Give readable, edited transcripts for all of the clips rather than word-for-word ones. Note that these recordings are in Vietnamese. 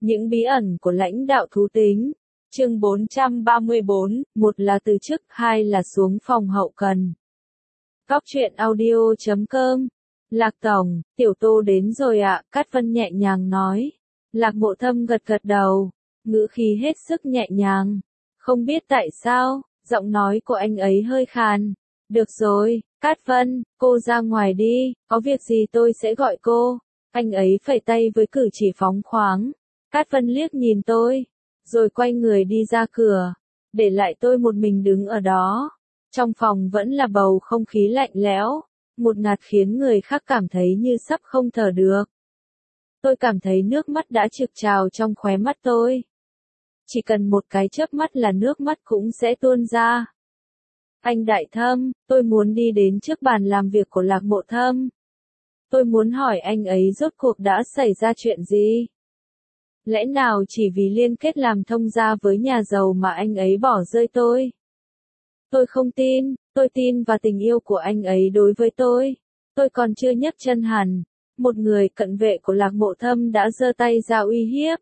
Những bí ẩn của lãnh đạo thú tính. Chương 434, một là từ chức, hai là xuống phòng hậu cần. Góc truyện audio.com. Lạc Tổng, Tiểu Tô đến rồi ạ, Cát Vân nhẹ nhàng nói. Lạc Mộ Thâm gật gật đầu, ngữ khí hết sức nhẹ nhàng. Không biết tại sao, giọng nói của anh ấy hơi khàn. Được rồi, Cát Vân, cô ra ngoài đi, có việc gì tôi sẽ gọi cô. Anh ấy phẩy tay với cử chỉ phóng khoáng. Cát Vân liếc nhìn tôi, rồi quay người đi ra cửa, để lại tôi một mình đứng ở đó. Trong phòng vẫn là bầu không khí lạnh lẽo, một ngạt khiến người khác cảm thấy như sắp không thở được. Tôi cảm thấy nước mắt đã trực trào trong khóe mắt tôi. Chỉ cần một cái chớp mắt là nước mắt cũng sẽ tuôn ra. Anh Đại Thâm, tôi muốn đi đến trước bàn làm việc của Lạc Mộ Thâm. Tôi muốn hỏi anh ấy rốt cuộc đã xảy ra chuyện gì? Lẽ nào chỉ vì liên kết làm thông gia với nhà giàu mà anh ấy bỏ rơi tôi? Tôi không tin, tôi tin vào tình yêu của anh ấy đối với tôi. Tôi còn chưa nhấc chân hẳn, một người cận vệ của Lạc Mộ Thâm đã giơ tay ra uy hiếp.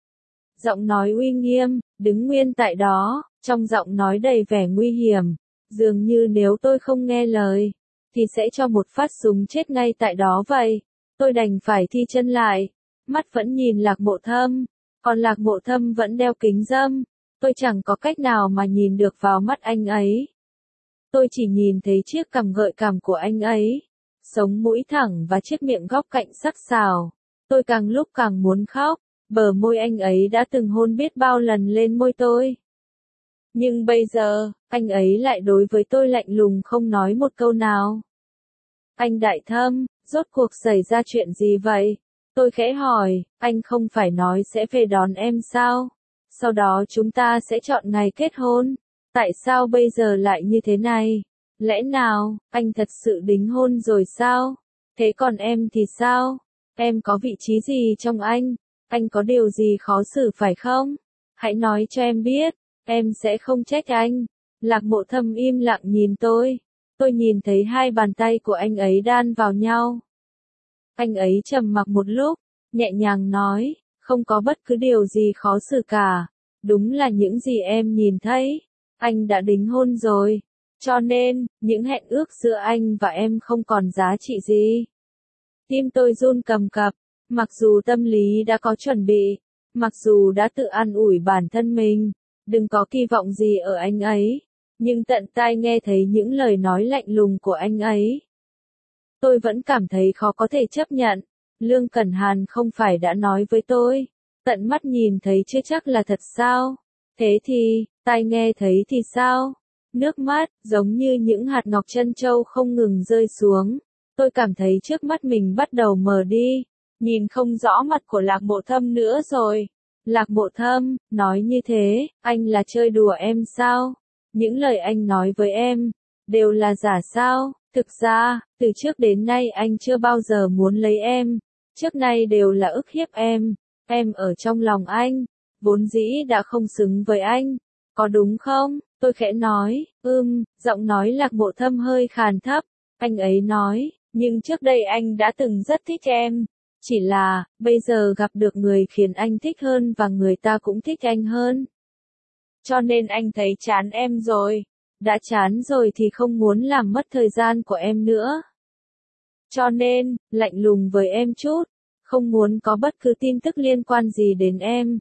Giọng nói uy nghiêm, đứng nguyên tại đó, trong giọng nói đầy vẻ nguy hiểm, dường như nếu tôi không nghe lời, thì sẽ cho một phát súng chết ngay tại đó vậy. Tôi đành phải thi chân lại, mắt vẫn nhìn Lạc Mộ Thâm, còn Lạc Mộ Thâm vẫn đeo kính râm. Tôi chẳng có cách nào mà nhìn được vào mắt anh ấy. Tôi chỉ nhìn thấy chiếc cằm gợi cảm của anh ấy, sống mũi thẳng và chiếc miệng góc cạnh sắc sảo. Tôi càng lúc càng muốn khóc, bờ môi anh ấy đã từng hôn biết bao lần lên môi tôi. Nhưng bây giờ, anh ấy lại đối với tôi lạnh lùng không nói một câu nào. Anh Đại Thâm, rốt cuộc xảy ra chuyện gì vậy? Tôi khẽ hỏi, anh không phải nói sẽ về đón em sao? Sau đó chúng ta sẽ chọn ngày kết hôn. Tại sao bây giờ lại như thế này? Lẽ nào, anh thật sự đính hôn rồi sao? Thế còn em thì sao? Em có vị trí gì trong anh? Anh có điều gì khó xử phải không? Hãy nói cho em biết, em sẽ không trách anh. Lạc Mộ Thâm im lặng nhìn tôi. Tôi nhìn thấy hai bàn tay của anh ấy đan vào nhau. Anh ấy trầm mặc một lúc, nhẹ nhàng nói, không có bất cứ điều gì khó xử cả. Đúng là những gì em nhìn thấy, anh đã đính hôn rồi. Cho nên, những hẹn ước giữa anh và em không còn giá trị gì. Tim tôi run cầm cập, mặc dù tâm lý đã có chuẩn bị, mặc dù đã tự an ủi bản thân mình, đừng có kỳ vọng gì ở anh ấy, nhưng tận tai nghe thấy những lời nói lạnh lùng của anh ấy. Tôi vẫn cảm thấy khó có thể chấp nhận. Lương Cẩn Hàn không phải đã nói với tôi, tận mắt nhìn thấy chưa chắc là thật sao? Thế thì, tai nghe thấy thì sao? Nước mắt, giống như những hạt ngọc trân châu không ngừng rơi xuống. Tôi cảm thấy trước mắt mình bắt đầu mờ đi, nhìn không rõ mặt của Lạc Mộ Thâm nữa rồi. Lạc Mộ Thâm, nói như thế, anh là chơi đùa em sao? Những lời anh nói với em, đều là giả sao? Thực ra, từ trước đến nay anh chưa bao giờ muốn lấy em, trước nay đều là ức hiếp em ở trong lòng anh, vốn dĩ đã không xứng với anh, có đúng không? Tôi khẽ nói, giọng nói Lạc Mộ Thâm hơi khàn thấp, anh ấy nói, nhưng trước đây anh đã từng rất thích em, chỉ là, bây giờ gặp được người khiến anh thích hơn và người ta cũng thích anh hơn. Cho nên anh thấy chán em rồi. Đã chán rồi thì không muốn làm mất thời gian của em nữa. Cho nên, lạnh lùng với em chút, không muốn có bất cứ tin tức liên quan gì đến em.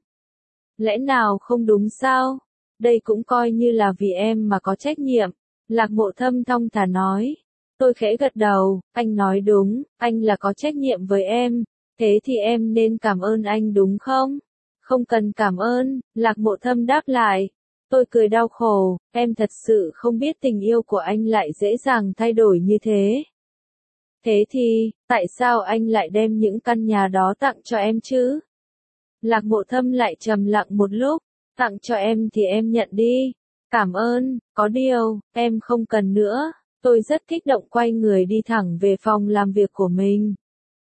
Lẽ nào không đúng sao? Đây cũng coi như là vì em mà có trách nhiệm. Lạc Mộ Thâm thong thả nói. Tôi khẽ gật đầu, anh nói đúng, anh là có trách nhiệm với em. Thế thì em nên cảm ơn anh đúng không? Không cần cảm ơn, Lạc Mộ Thâm đáp lại. Tôi cười đau khổ, em thật sự không biết tình yêu của anh lại dễ dàng thay đổi như thế. Thế thì, tại sao anh lại đem những căn nhà đó tặng cho em chứ? Lạc Mộ Thâm lại trầm lặng một lúc, tặng cho em thì em nhận đi. Cảm ơn, có điều, em không cần nữa. Tôi rất kích động quay người đi thẳng về phòng làm việc của mình.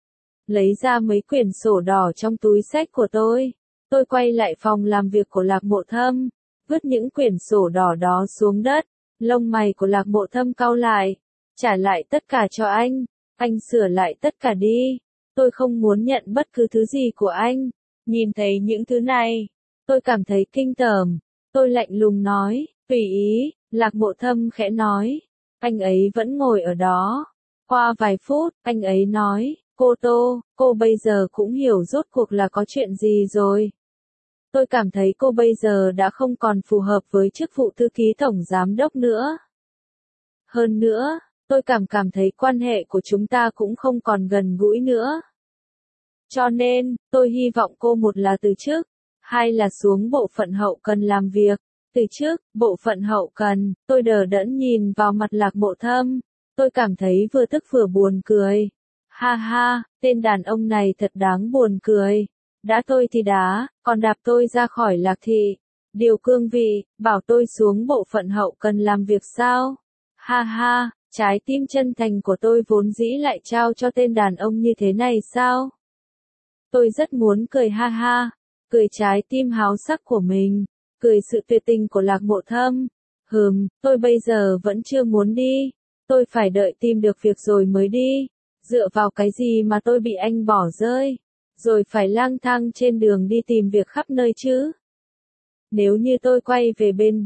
Lấy ra mấy quyển sổ đỏ trong túi xách của tôi. Tôi quay lại phòng làm việc của Lạc Mộ Thâm. Vứt những quyển sổ đỏ đó xuống đất, lông mày của Lạc Mộ Thâm cau lại, trả lại tất cả cho anh sửa lại tất cả đi, tôi không muốn nhận bất cứ thứ gì của anh, Nhìn thấy những thứ này, tôi cảm thấy kinh tởm. Tôi lạnh lùng nói, tùy ý, Lạc Mộ Thâm khẽ nói. Anh ấy vẫn ngồi ở đó. Qua vài phút, anh ấy nói, cô Tô, cô bây giờ cũng hiểu rốt cuộc là có chuyện gì rồi. Tôi cảm thấy cô bây giờ đã không còn phù hợp với chức vụ thư ký tổng giám đốc nữa. Hơn nữa, tôi cảm thấy quan hệ của chúng ta cũng không còn gần gũi nữa. Cho nên, tôi hy vọng cô một là từ chức, hai là xuống bộ phận hậu cần làm việc. Từ chức, bộ phận hậu cần, tôi đờ đẫn nhìn vào mặt Lạc Mộ Thâm. Tôi cảm thấy vừa tức vừa buồn cười. Ha ha, tên đàn ông này thật đáng buồn cười. Đá tôi thì đá, còn đạp tôi ra khỏi Lạc thị. Điều cương vị, bảo tôi xuống bộ phận hậu cần làm việc sao? Ha ha, trái tim chân thành của tôi vốn dĩ lại trao cho tên đàn ông như thế này sao? Tôi rất muốn cười ha ha, cười trái tim háo sắc của mình, cười sự tuyệt tình của Lạc Mộ Thâm. Tôi bây giờ vẫn chưa muốn đi, tôi phải đợi tìm được việc rồi mới đi. Dựa vào cái gì mà tôi bị anh bỏ rơi, rồi phải lang thang trên đường đi tìm việc khắp nơi chứ? Nếu như tôi quay về bên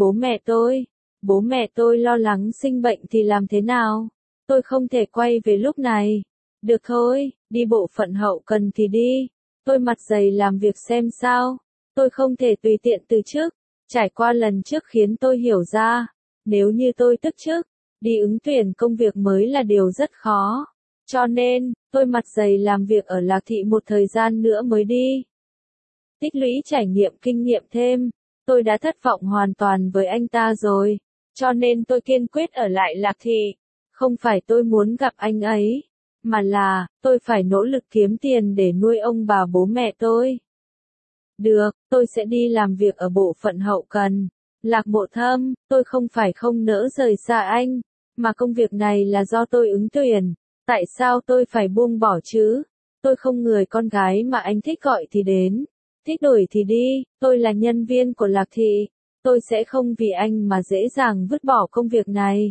bố mẹ tôi lo lắng sinh bệnh thì làm thế nào? Tôi không thể quay về lúc này. Được thôi, đi bộ phận hậu cần thì đi. Tôi mặt dày làm việc xem sao. Tôi không thể tùy tiện từ chức. Trải qua lần trước khiến tôi hiểu ra, nếu như tôi tức chức, đi ứng tuyển công việc mới là điều rất khó. Cho nên, tôi mặt dày làm việc ở Lạc thị một thời gian nữa mới đi. Tích lũy trải nghiệm kinh nghiệm thêm, tôi đã thất vọng hoàn toàn với anh ta rồi. Cho nên tôi kiên quyết ở lại Lạc thị. Không phải tôi muốn gặp anh ấy, mà là, tôi phải nỗ lực kiếm tiền để nuôi ông bà bố mẹ tôi. Được, tôi sẽ đi làm việc ở bộ phận hậu cần. Lạc Mộ Thâm, tôi không phải không nỡ rời xa anh, mà công việc này là do tôi ứng tuyển. Tại sao tôi phải buông bỏ chứ? Tôi không người con gái mà anh thích gọi thì đến, thích đuổi thì đi, tôi là nhân viên của Lạc thị. Tôi sẽ không vì anh mà dễ dàng vứt bỏ công việc này.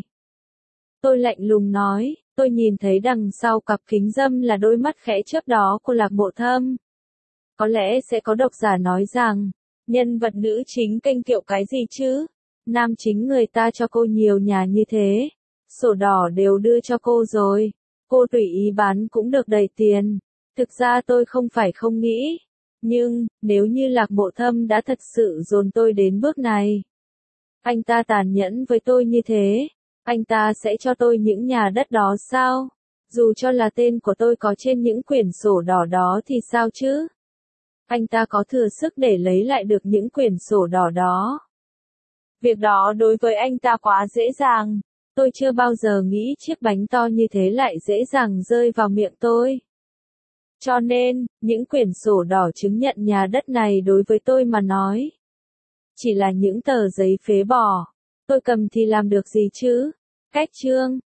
Tôi lạnh lùng nói, tôi nhìn thấy đằng sau cặp kính râm là đôi mắt khẽ chớp đó của Lạc Mộ Thâm. Có lẽ sẽ có độc giả nói rằng, nhân vật nữ chính kênh kiệu cái gì chứ? Nam chính người ta cho cô nhiều nhà như thế. Sổ đỏ đều đưa cho cô rồi. Cô tùy ý bán cũng được đầy tiền. Thực ra tôi không phải không nghĩ. Nhưng, nếu như Lạc Mộ Thâm đã thật sự dồn tôi đến bước này, anh ta tàn nhẫn với tôi như thế, anh ta sẽ cho tôi những nhà đất đó sao? Dù cho là tên của tôi có trên những quyển sổ đỏ đó thì sao chứ? Anh ta có thừa sức để lấy lại được những quyển sổ đỏ đó. Việc đó đối với anh ta quá dễ dàng. Tôi chưa bao giờ nghĩ chiếc bánh to như thế lại dễ dàng rơi vào miệng tôi. Cho nên, những quyển sổ đỏ chứng nhận nhà đất này đối với tôi mà nói, chỉ là những tờ giấy phế bỏ. Tôi cầm thì làm được gì chứ? Cách chương